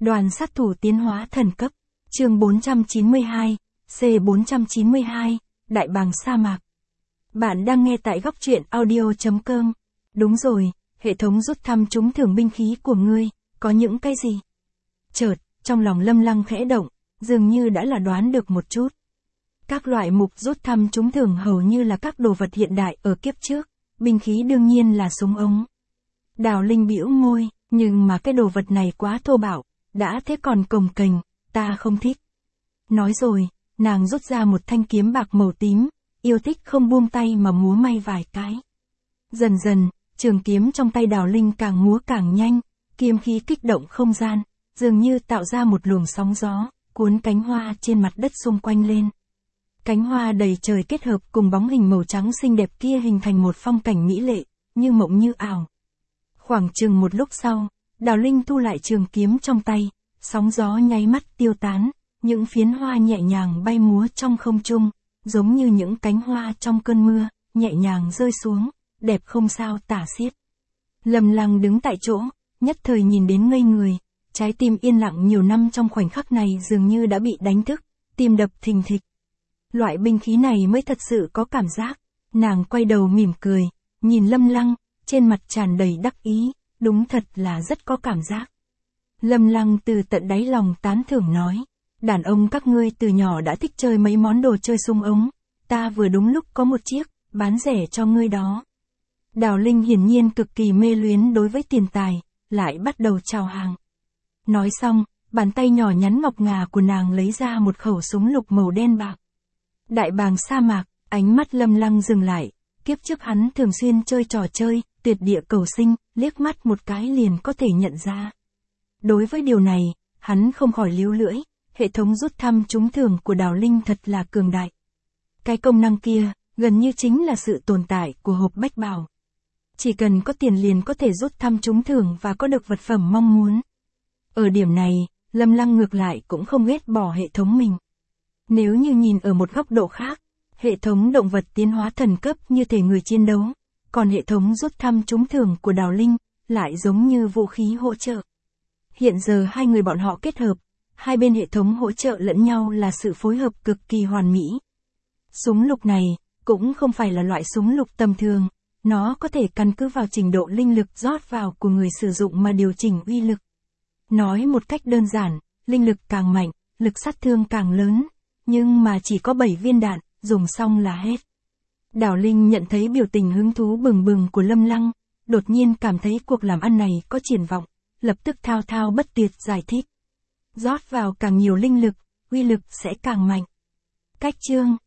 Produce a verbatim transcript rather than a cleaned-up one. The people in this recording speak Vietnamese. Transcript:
Đoàn sát thủ tiến hóa thần cấp. Chương bốn trăm chín mươi hai, C bốn trăm chín mươi hai, Đại bàng sa mạc. Bạn đang nghe tại góc truyện audio chấm com. Đúng rồi, hệ thống rút thăm trúng thưởng binh khí của ngươi, có những cái gì? Chợt, trong lòng Lâm Lăng khẽ động, dường như đã là đoán được một chút. Các loại mục rút thăm trúng thưởng hầu như là các đồ vật hiện đại ở kiếp trước, binh khí đương nhiên là súng ống. Đào Linh bĩu môi, nhưng mà cái đồ vật này quá thô bạo, đã thế còn cồng kềnh, ta không thích. Nói rồi, nàng rút ra một thanh kiếm bạc màu tím, yêu thích không buông tay mà múa may vài cái. Dần dần, trường kiếm trong tay Đào Linh càng múa càng nhanh, kiếm khí kích động không gian, dường như tạo ra một luồng sóng gió, cuốn cánh hoa trên mặt đất xung quanh lên. Cánh hoa đầy trời kết hợp cùng bóng hình màu trắng xinh đẹp kia hình thành một phong cảnh mỹ lệ, như mộng như ảo. Khoảng chừng một lúc sau, Đào Linh thu lại trường kiếm trong tay, sóng gió nháy mắt tiêu tán, những phiến hoa nhẹ nhàng bay múa trong không trung, giống như những cánh hoa trong cơn mưa, nhẹ nhàng rơi xuống, đẹp không sao tả xiết. Lâm Lăng đứng tại chỗ, nhất thời nhìn đến ngây người, trái tim yên lặng nhiều năm trong khoảnh khắc này dường như đã bị đánh thức, tim đập thình thịch. Loại binh khí này mới thật sự có cảm giác. Nàng quay đầu mỉm cười, nhìn Lâm Lăng, trên mặt tràn đầy đắc ý, đúng thật là rất có cảm giác. Lâm Lăng từ tận đáy lòng tán thưởng nói, đàn ông các ngươi từ nhỏ đã thích chơi mấy món đồ chơi súng ống, ta vừa đúng lúc có một chiếc, bán rẻ cho ngươi đó. Đào Linh hiển nhiên cực kỳ mê luyến đối với tiền tài, lại bắt đầu chào hàng. Nói xong, bàn tay nhỏ nhắn ngọc ngà của nàng lấy ra một khẩu súng lục màu đen bạc. Đại bàng sa mạc, ánh mắt Lâm Lăng dừng lại, kiếp trước hắn thường xuyên chơi trò chơi, tuyệt địa cầu sinh, liếc mắt một cái liền có thể nhận ra. Đối với điều này, hắn không khỏi líu lưỡi, hệ thống rút thăm trúng thưởng của Đào Linh thật là cường đại. Cái công năng kia, gần như chính là sự tồn tại của hộp bách bảo. Chỉ cần có tiền liền có thể rút thăm trúng thưởng và có được vật phẩm mong muốn. Ở điểm này, Lâm Lăng ngược lại cũng không ghét bỏ hệ thống mình. Nếu như nhìn ở một góc độ khác, hệ thống động vật tiến hóa thần cấp như thể người chiến đấu, còn hệ thống rút thăm trúng thưởng của Đào Linh lại giống như vũ khí hỗ trợ. Hiện giờ hai người bọn họ kết hợp, hai bên hệ thống hỗ trợ lẫn nhau là sự phối hợp cực kỳ hoàn mỹ. Súng lục này cũng không phải là loại súng lục tầm thường, nó có thể căn cứ vào trình độ linh lực rót vào của người sử dụng mà điều chỉnh uy lực. Nói một cách đơn giản, linh lực càng mạnh, lực sát thương càng lớn, nhưng mà chỉ có bảy viên đạn, dùng xong là hết. Đào Linh nhận thấy biểu tình hứng thú bừng bừng của Lâm Lăng, đột nhiên cảm thấy cuộc làm ăn này có triển vọng, lập tức thao thao bất tuyệt giải thích. Rót vào càng nhiều linh lực, uy lực sẽ càng mạnh. Cách chương